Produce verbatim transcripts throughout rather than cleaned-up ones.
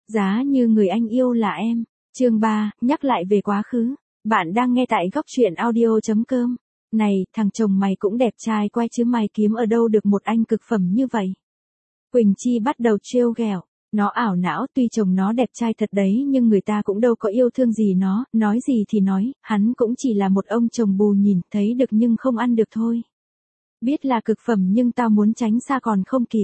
Giá như người anh yêu là em. Chương ba, nhắc lại về quá khứ. Bạn đang nghe tại góc truyện audio chấm com. Này, thằng chồng mày cũng đẹp trai quay chứ mày kiếm ở đâu được một anh cực phẩm như vậy. Quỳnh Chi bắt đầu trêu ghẹo. Nó ảo não, tuy chồng nó đẹp trai thật đấy nhưng người ta cũng đâu có yêu thương gì nó, nói gì thì nói, hắn cũng chỉ là một ông chồng bù nhìn, thấy được nhưng không ăn được thôi. Biết là cực phẩm nhưng tao muốn tránh xa còn không kịp.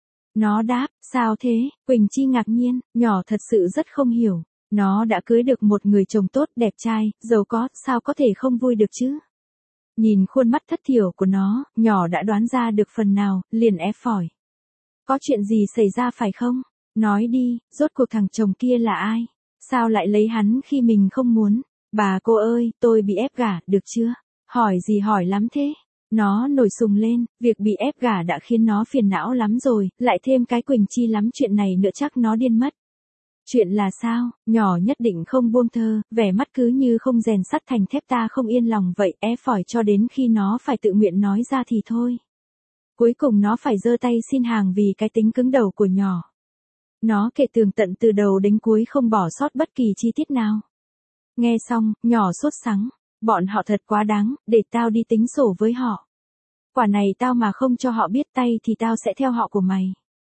Nó đáp, sao thế? Quỳnh Chi ngạc nhiên, nhỏ thật sự rất không hiểu. Nó đã cưới được một người chồng tốt, đẹp trai, giàu có, sao có thể không vui được chứ? Nhìn khuôn mắt thất thiểu của nó, nhỏ đã đoán ra được phần nào, liền ép hỏi. Có chuyện gì xảy ra phải không? Nói đi, rốt cuộc thằng chồng kia là ai? Sao lại lấy hắn khi mình không muốn? Bà cô ơi, tôi bị ép gả, được chưa? Hỏi gì hỏi lắm thế? Nó nổi sùng lên, việc bị ép gả đã khiến nó phiền não lắm rồi, lại thêm cái Quỳnh Chi lắm chuyện này nữa chắc nó điên mất. Chuyện là sao? Nhỏ nhất định không buông thơ, vẻ mắt cứ như không rèn sắt thành thép ta không yên lòng vậy, é phỏi cho đến khi nó phải tự nguyện nói ra thì thôi. Cuối cùng nó phải giơ tay xin hàng vì cái tính cứng đầu của nhỏ. Nó kể tường tận từ đầu đến cuối không bỏ sót bất kỳ chi tiết nào. Nghe xong, nhỏ sốt sắng. Bọn họ thật quá đáng, để tao đi tính sổ với họ. Quả này tao mà không cho họ biết tay thì tao sẽ theo họ của mày.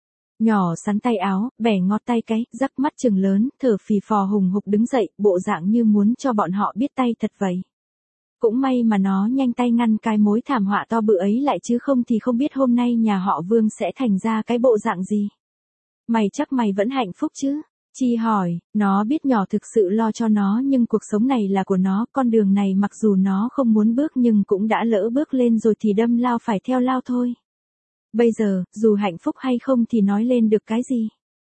Nhỏ sắn tay áo, bẻ ngót tay cái, rắc mắt trừng lớn, thở phì phò hùng hục đứng dậy, bộ dạng như muốn cho bọn họ biết tay thật vậy. Cũng may mà nó nhanh tay ngăn cái mối thảm họa to bự ấy lại chứ không thì không biết hôm nay nhà họ Vương sẽ thành ra cái bộ dạng gì. Mày chắc mày vẫn hạnh phúc chứ? Chi hỏi, nó biết nhỏ thực sự lo cho nó nhưng cuộc sống này là của nó, con đường này mặc dù nó không muốn bước nhưng cũng đã lỡ bước lên rồi thì đâm lao phải theo lao thôi. Bây giờ, dù hạnh phúc hay không thì nói lên được cái gì?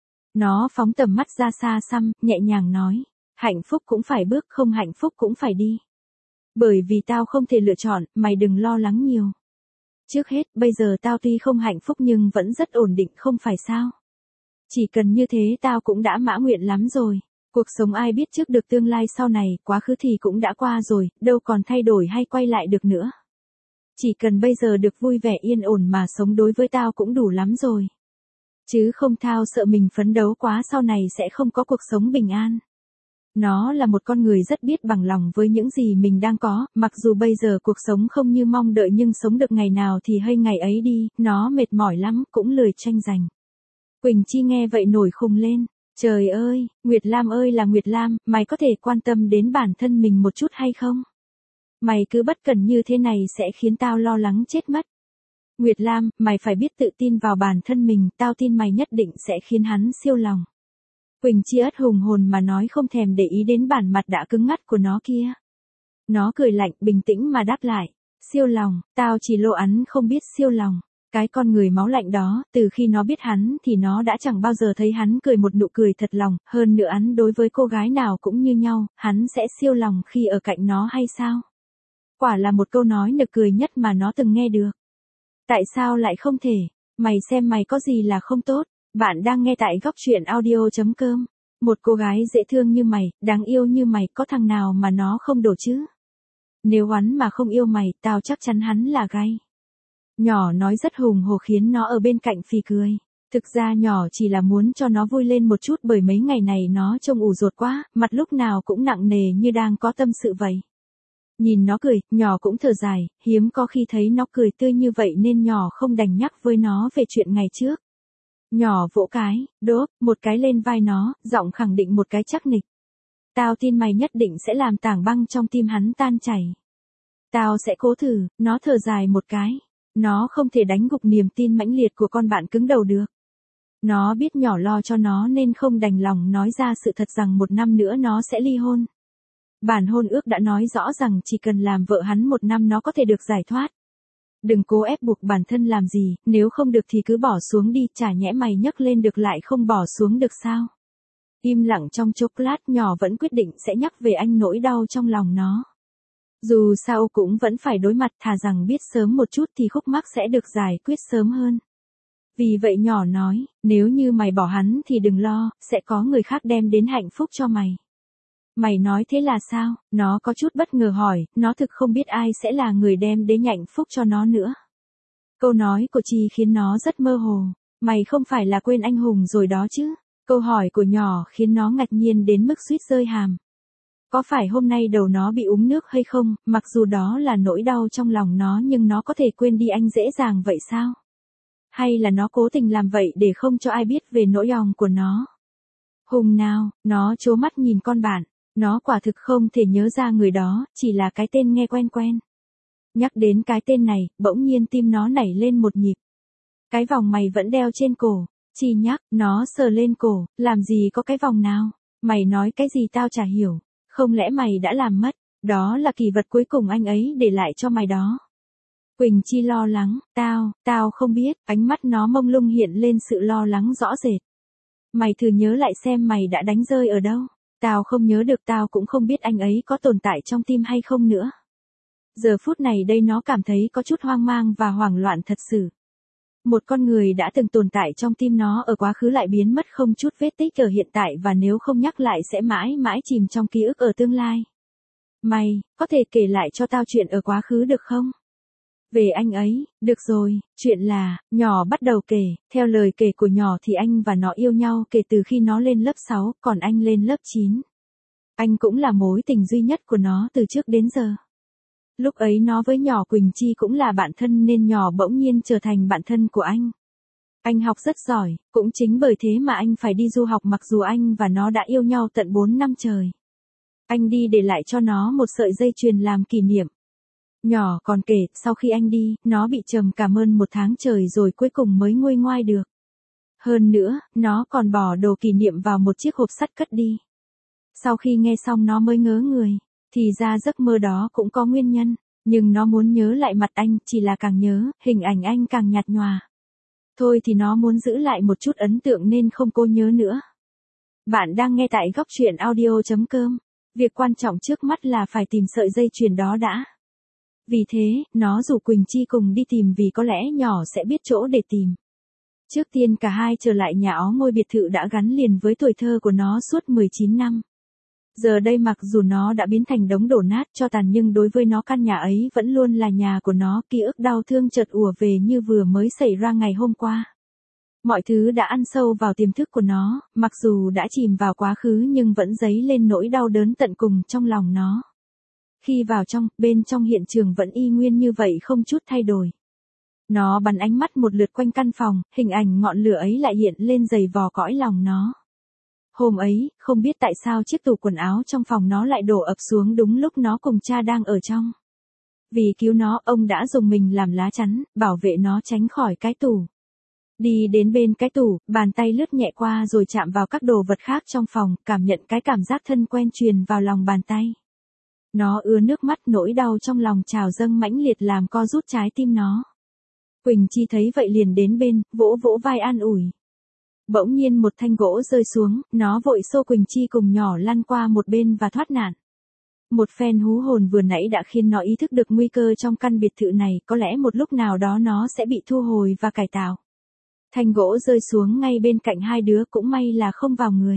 Nó phóng tầm mắt ra xa xăm, nhẹ nhàng nói, hạnh phúc cũng phải bước, không hạnh phúc cũng phải đi. Bởi vì tao không thể lựa chọn, mày đừng lo lắng nhiều. Trước hết, bây giờ tao tuy không hạnh phúc nhưng vẫn rất ổn định không phải sao? Chỉ cần như thế tao cũng đã mãn nguyện lắm rồi. Cuộc sống ai biết trước được tương lai sau này, quá khứ thì cũng đã qua rồi, đâu còn thay đổi hay quay lại được nữa. Chỉ cần bây giờ được vui vẻ yên ổn mà sống đối với tao cũng đủ lắm rồi. Chứ không thao sợ mình phấn đấu quá sau này sẽ không có cuộc sống bình an. Nó là một con người rất biết bằng lòng với những gì mình đang có, mặc dù bây giờ cuộc sống không như mong đợi nhưng sống được ngày nào thì hay ngày ấy đi, nó mệt mỏi lắm, cũng lười tranh giành. Quỳnh Chi nghe vậy nổi khùng lên. Trời ơi, Nguyệt Lam ơi là Nguyệt Lam, mày có thể quan tâm đến bản thân mình một chút hay không? Mày cứ bất cẩn như thế này sẽ khiến tao lo lắng chết mất. Nguyệt Lam, mày phải biết tự tin vào bản thân mình, tao tin mày nhất định sẽ khiến hắn siêu lòng. Quỳnh Chi ất hùng hồn mà nói không thèm để ý đến bản mặt đã cứng ngắt của nó kia. Nó cười lạnh bình tĩnh mà đáp lại. Siêu lòng, tao chỉ lộ hắn không biết siêu lòng. Cái con người máu lạnh đó, từ khi nó biết hắn thì nó đã chẳng bao giờ thấy hắn cười một nụ cười thật lòng, hơn nữa hắn đối với cô gái nào cũng như nhau, hắn sẽ siêu lòng khi ở cạnh nó hay sao? Quả là một câu nói nực cười nhất mà nó từng nghe được. Tại sao lại không thể? Mày xem mày có gì là không tốt? Bạn đang nghe tại góc truyện audio chấm com. Một cô gái dễ thương như mày, đáng yêu như mày, có thằng nào mà nó không đổ chứ? Nếu hắn mà không yêu mày, tao chắc chắn hắn là gay. Nhỏ nói rất hùng hổ khiến nó ở bên cạnh phì cười. Thực ra nhỏ chỉ là muốn cho nó vui lên một chút bởi mấy ngày này nó trông ủ rột quá, mặt lúc nào cũng nặng nề như đang có tâm sự vậy. Nhìn nó cười, nhỏ cũng thở dài, hiếm có khi thấy nó cười tươi như vậy nên nhỏ không đành nhắc với nó về chuyện ngày trước. Nhỏ vỗ cái, đốp, một cái lên vai nó, giọng khẳng định một cái chắc nịch. Tao tin mày nhất định sẽ làm tảng băng trong tim hắn tan chảy. Tao sẽ cố thử, nó thở dài một cái. Nó không thể đánh gục niềm tin mãnh liệt của con bạn cứng đầu được. Nó biết nhỏ lo cho nó nên không đành lòng nói ra sự thật rằng một năm nữa nó sẽ ly hôn. Bản hôn ước đã nói rõ rằng chỉ cần làm vợ hắn một năm nó có thể được giải thoát. Đừng cố ép buộc bản thân làm gì, nếu không được thì cứ bỏ xuống đi, chả nhẽ mày nhấc lên được lại không bỏ xuống được sao? Im lặng trong chốc lát nhỏ vẫn quyết định sẽ nhắc về anh nỗi đau trong lòng nó. Dù sao cũng vẫn phải đối mặt, thà rằng biết sớm một chút thì khúc mắc sẽ được giải quyết sớm hơn. Vì vậy nhỏ nói, nếu như mày bỏ hắn thì đừng lo, sẽ có người khác đem đến hạnh phúc cho mày. Mày nói thế là sao? Nó có chút bất ngờ hỏi, nó thực không biết ai sẽ là người đem đến hạnh phúc cho nó nữa. Câu nói của Chi khiến nó rất mơ hồ. Mày không phải là quên anh hùng rồi đó chứ? Câu hỏi của nhỏ khiến nó ngạc nhiên đến mức suýt rơi hàm. Có phải hôm nay đầu nó bị uống nước hay không, mặc dù đó là nỗi đau trong lòng nó nhưng nó có thể quên đi anh dễ dàng vậy sao? Hay là nó cố tình làm vậy để không cho ai biết về nỗi lòng của nó? Hùng nào, nó trố mắt nhìn con bạn, nó quả thực không thể nhớ ra người đó, chỉ là cái tên nghe quen quen. Nhắc đến cái tên này, bỗng nhiên tim nó nảy lên một nhịp. Cái vòng mày vẫn đeo trên cổ, Chi nhắc, nó sờ lên cổ, làm gì có cái vòng nào, mày nói cái gì tao chả hiểu, không lẽ mày đã làm mất, đó là kỷ vật cuối cùng anh ấy để lại cho mày đó. Quỳnh Chi lo lắng, tao, tao không biết, ánh mắt nó mông lung hiện lên sự lo lắng rõ rệt. Mày thử nhớ lại xem mày đã đánh rơi ở đâu, tao không nhớ được, tao cũng không biết anh ấy có tồn tại trong tim hay không nữa. Giờ phút này đây nó cảm thấy có chút hoang mang và hoảng loạn thật sự. Một con người đã từng tồn tại trong tim nó ở quá khứ lại biến mất không chút vết tích ở hiện tại và nếu không nhắc lại sẽ mãi mãi chìm trong ký ức ở tương lai. Mày, có thể kể lại cho tao chuyện ở quá khứ được không? Về anh ấy, được rồi, chuyện là, nhỏ bắt đầu kể, theo lời kể của nhỏ thì anh và nó yêu nhau kể từ khi nó lên lớp sáu, còn anh lên lớp chín. Anh cũng là mối tình duy nhất của nó từ trước đến giờ. Lúc ấy nó với nhỏ Quỳnh Chi cũng là bạn thân nên nhỏ bỗng nhiên trở thành bạn thân của anh. Anh học rất giỏi, cũng chính bởi thế mà anh phải đi du học mặc dù anh và nó đã yêu nhau tận bốn năm trời. Anh đi để lại cho nó một sợi dây chuyền làm kỷ niệm. Nhỏ còn kể, sau khi anh đi, nó bị trầm cảm ơn một tháng trời rồi cuối cùng mới nguôi ngoai được. Hơn nữa, nó còn bỏ đồ kỷ niệm vào một chiếc hộp sắt cất đi. Sau khi nghe xong nó mới ngớ người, thì ra giấc mơ đó cũng có nguyên nhân, nhưng nó muốn nhớ lại mặt anh, chỉ là càng nhớ, hình ảnh anh càng nhạt nhòa. Thôi thì nó muốn giữ lại một chút ấn tượng nên không cố nhớ nữa. Bạn đang nghe tại góc truyện audio chấm com. Việc quan trọng trước mắt là phải tìm sợi dây chuyền đó đã. Vì thế, nó rủ Quỳnh Chi cùng đi tìm vì có lẽ nhỏ sẽ biết chỗ để tìm. Trước tiên cả hai trở lại nhà ó ngôi biệt thự đã gắn liền với tuổi thơ của nó suốt mười chín năm. Giờ đây mặc dù nó đã biến thành đống đổ nát cho tàn nhưng đối với nó căn nhà ấy vẫn luôn là nhà của nó, ký ức đau thương chợt ùa về như vừa mới xảy ra ngày hôm qua. Mọi thứ đã ăn sâu vào tiềm thức của nó, mặc dù đã chìm vào quá khứ nhưng vẫn dấy lên nỗi đau đớn tận cùng trong lòng nó. Khi vào trong, bên trong hiện trường vẫn y nguyên như vậy không chút thay đổi. Nó bắn ánh mắt một lượt quanh căn phòng, hình ảnh ngọn lửa ấy lại hiện lên dày vò cõi lòng nó. Hôm ấy, không biết tại sao chiếc tủ quần áo trong phòng nó lại đổ ập xuống đúng lúc nó cùng cha đang ở trong. Vì cứu nó, ông đã dùng mình làm lá chắn, bảo vệ nó tránh khỏi cái tủ. Đi đến bên cái tủ, bàn tay lướt nhẹ qua rồi chạm vào các đồ vật khác trong phòng, cảm nhận cái cảm giác thân quen truyền vào lòng bàn tay. Nó ứa nước mắt, nỗi đau trong lòng trào dâng mãnh liệt làm co rút trái tim nó. Quỳnh Chi thấy vậy liền đến bên, vỗ vỗ vai an ủi. Bỗng nhiên một thanh gỗ rơi xuống, nó vội xô Quỳnh Chi cùng nhỏ lăn qua một bên và thoát nạn. Một phen hú hồn vừa nãy đã khiến nó ý thức được nguy cơ trong căn biệt thự này, có lẽ một lúc nào đó nó sẽ bị thu hồi và cải tạo. Thanh gỗ rơi xuống ngay bên cạnh hai đứa, cũng may là không vào người.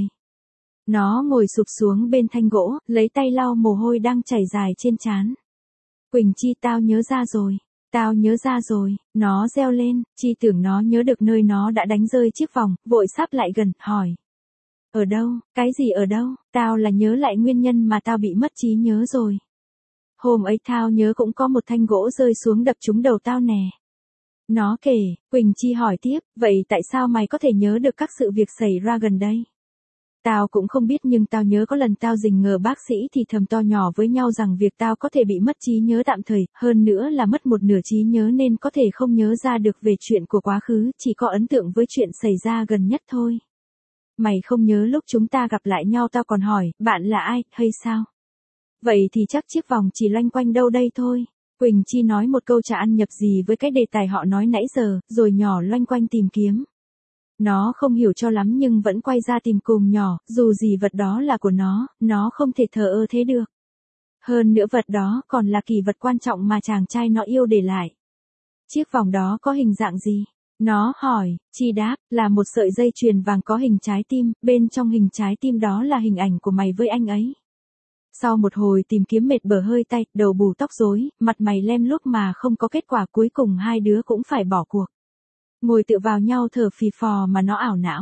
Nó ngồi sụp xuống bên thanh gỗ, lấy tay lau mồ hôi đang chảy dài trên trán. Quỳnh Chi, tao nhớ ra rồi. Tao nhớ ra rồi, nó reo lên, Chi tưởng nó nhớ được nơi nó đã đánh rơi chiếc vòng, vội sáp lại gần, hỏi. Ở đâu, cái gì ở đâu, tao là nhớ lại nguyên nhân mà tao bị mất trí nhớ rồi. Hôm ấy tao nhớ cũng có một thanh gỗ rơi xuống đập trúng đầu tao nè. Nó kể, Quỳnh Chi hỏi tiếp, vậy tại sao mày có thể nhớ được các sự việc xảy ra gần đây? Tao cũng không biết nhưng tao nhớ có lần tao rình ngờ bác sĩ thì thầm to nhỏ với nhau rằng việc tao có thể bị mất trí nhớ tạm thời, hơn nữa là mất một nửa trí nhớ nên có thể không nhớ ra được về chuyện của quá khứ, chỉ có ấn tượng với chuyện xảy ra gần nhất thôi. Mày không nhớ lúc chúng ta gặp lại nhau tao còn hỏi, bạn là ai, hay sao? Vậy thì chắc chiếc vòng chỉ loanh quanh đâu đây thôi. Quỳnh Chi nói một câu chả ăn nhập gì với cái đề tài họ nói nãy giờ, rồi nhỏ loanh quanh tìm kiếm. Nó không hiểu cho lắm nhưng vẫn quay ra tìm cùng nhỏ, dù gì vật đó là của nó, nó không thể thờ ơ thế được. Hơn nữa vật đó còn là kỷ vật quan trọng mà chàng trai nó yêu để lại. Chiếc vòng đó có hình dạng gì? Nó hỏi. Chi đáp, là một sợi dây chuyền vàng có hình trái tim, bên trong hình trái tim đó là hình ảnh của mày với anh ấy. Sau một hồi tìm kiếm mệt bở hơi tay, đầu bù tóc rối, mặt mày lem luốc mà không có kết quả, cuối cùng hai đứa cũng phải bỏ cuộc. Ngồi tựa vào nhau thở phì phò mà nó ảo não.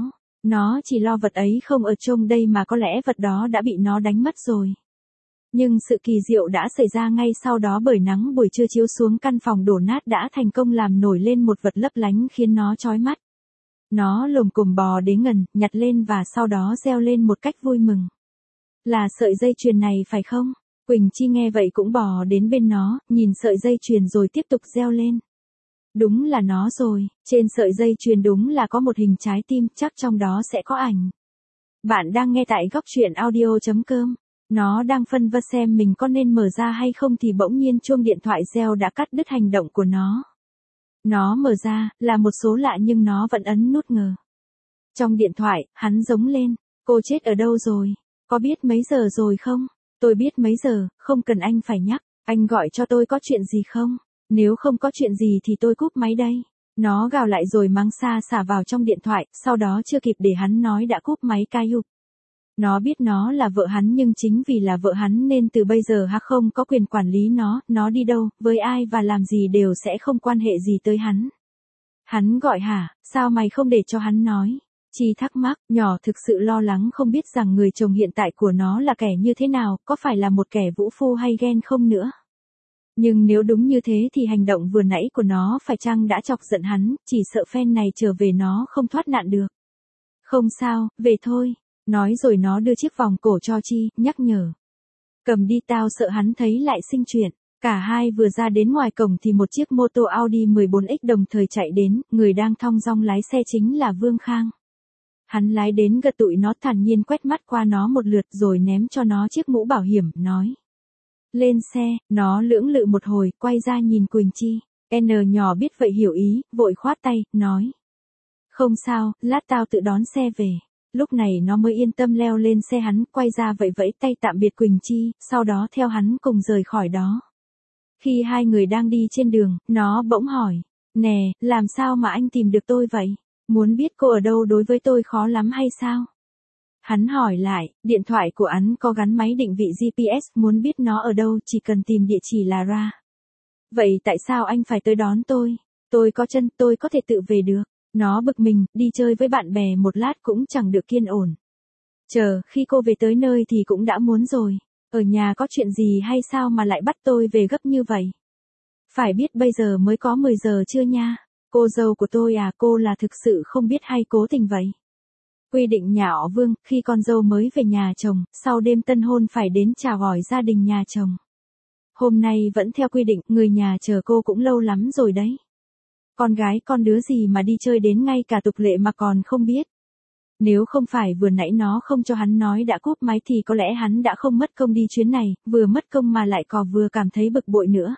Nó chỉ lo vật ấy không ở trông đây mà có lẽ vật đó đã bị nó đánh mất rồi. Nhưng sự kỳ diệu đã xảy ra ngay sau đó bởi nắng buổi trưa chiếu xuống căn phòng đổ nát đã thành công làm nổi lên một vật lấp lánh khiến nó chói mắt. Nó lồm cồm bò đến gần, nhặt lên và sau đó reo lên một cách vui mừng. Là sợi dây chuyền này phải không? Quỳnh Chi nghe vậy cũng bò đến bên nó, nhìn sợi dây chuyền rồi tiếp tục reo lên. Đúng là nó rồi, trên sợi dây chuyền đúng là có một hình trái tim, chắc trong đó sẽ có ảnh. Bạn đang nghe tại góc truyện audio chấm com. Nó đang phân vân xem mình có nên mở ra hay không thì bỗng nhiên chuông điện thoại reo đã cắt đứt hành động của nó. Nó mở ra, là một số lạ nhưng nó vẫn ấn nút ngờ. Trong điện thoại, hắn giống lên, cô chết ở đâu rồi? Có biết mấy giờ rồi không? Tôi biết mấy giờ, không cần anh phải nhắc, anh gọi cho tôi có chuyện gì không? Nếu không có chuyện gì thì tôi cúp máy đây. Nó gào lại rồi mắng xa xả vào trong điện thoại, sau đó chưa kịp để hắn nói đã cúp máy cai hụp. Nó biết nó là vợ hắn nhưng chính vì là vợ hắn nên từ bây giờ hắn không có quyền quản lý nó, nó đi đâu, với ai và làm gì đều sẽ không quan hệ gì tới hắn. Hắn gọi hả, sao mày không để cho hắn nói? Chi thắc mắc, nhỏ thực sự lo lắng không biết rằng người chồng hiện tại của nó là kẻ như thế nào, có phải là một kẻ vũ phu hay ghen không nữa. Nhưng nếu đúng như thế thì hành động vừa nãy của nó phải chăng đã chọc giận hắn, chỉ sợ phen này trở về nó không thoát nạn được. Không sao, về thôi. Nói rồi nó đưa chiếc vòng cổ cho Chi, nhắc nhở. Cầm đi tao sợ hắn thấy lại sinh chuyện. Cả hai vừa ra đến ngoài cổng thì một chiếc mô tô Audi mười bốn X đồng thời chạy đến, người đang thong dong lái xe chính là Vương Khang. Hắn lái đến gần tụi nó thản nhiên quét mắt qua nó một lượt rồi ném cho nó chiếc mũ bảo hiểm, nói. Lên xe, nó lưỡng lự một hồi, quay ra nhìn Quỳnh Chi. N nhỏ biết vậy hiểu ý, vội khoát tay, nói. Không sao, lát tao tự đón xe về. Lúc này nó mới yên tâm leo lên xe hắn, quay ra vẫy vẫy tay tạm biệt Quỳnh Chi, sau đó theo hắn cùng rời khỏi đó. Khi hai người đang đi trên đường, nó bỗng hỏi. Nè, làm sao mà anh tìm được tôi vậy? Muốn biết cô ở đâu đối với tôi khó lắm hay sao? Hắn hỏi lại, điện thoại của hắn có gắn máy định vị giê pê ét, muốn biết nó ở đâu chỉ cần tìm địa chỉ là ra. Vậy tại sao anh phải tới đón tôi? Tôi có chân, tôi có thể tự về được. Nó bực mình, đi chơi với bạn bè một lát cũng chẳng được yên ổn. Chờ, khi cô về tới nơi thì cũng đã muốn rồi. Ở nhà có chuyện gì hay sao mà lại bắt tôi về gấp như vậy? Phải biết bây giờ mới có mười giờ chưa nha. Cô dâu của tôi à, cô là thực sự không biết hay cố tình vậy? Quy định nhà họ Vương, khi con dâu mới về nhà chồng, sau đêm tân hôn phải đến chào hỏi gia đình nhà chồng. Hôm nay vẫn theo quy định, người nhà chờ cô cũng lâu lắm rồi đấy. Con gái con đứa gì mà đi chơi đến ngay cả tục lệ mà còn không biết. Nếu không phải vừa nãy nó không cho hắn nói đã cúp máy thì có lẽ hắn đã không mất công đi chuyến này, vừa mất công mà lại còn vừa cảm thấy bực bội nữa.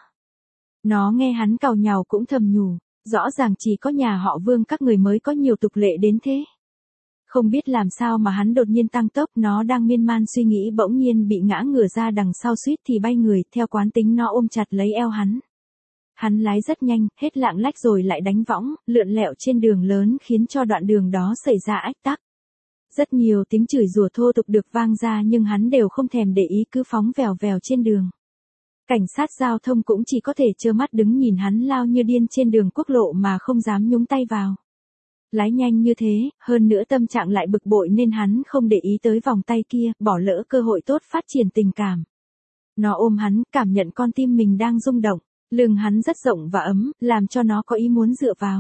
Nó nghe hắn càu nhàu cũng thầm nhủ, rõ ràng chỉ có nhà họ Vương các người mới có nhiều tục lệ đến thế. Không biết làm sao mà hắn đột nhiên tăng tốc, nó đang miên man suy nghĩ bỗng nhiên bị ngã ngửa ra đằng sau suýt thì bay người, theo quán tính nó ôm chặt lấy eo hắn. Hắn lái rất nhanh, hết lạng lách rồi lại đánh võng, lượn lẹo trên đường lớn khiến cho đoạn đường đó xảy ra ách tắc. Rất nhiều tiếng chửi rủa thô tục được vang ra nhưng hắn đều không thèm để ý cứ phóng vèo vèo trên đường. Cảnh sát giao thông cũng chỉ có thể trơ mắt đứng nhìn hắn lao như điên trên đường quốc lộ mà không dám nhúng tay vào. Lái nhanh như thế, hơn nữa tâm trạng lại bực bội nên hắn không để ý tới vòng tay kia, bỏ lỡ cơ hội tốt phát triển tình cảm. Nó ôm hắn, cảm nhận con tim mình đang rung động. Lưng hắn rất rộng và ấm, làm cho nó có ý muốn dựa vào.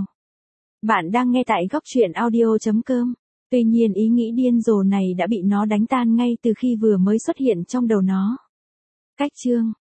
Bạn đang nghe tại góc truyện audio chấm com. Tuy nhiên ý nghĩ điên rồ này đã bị nó đánh tan ngay từ khi vừa mới xuất hiện trong đầu nó. Cách chương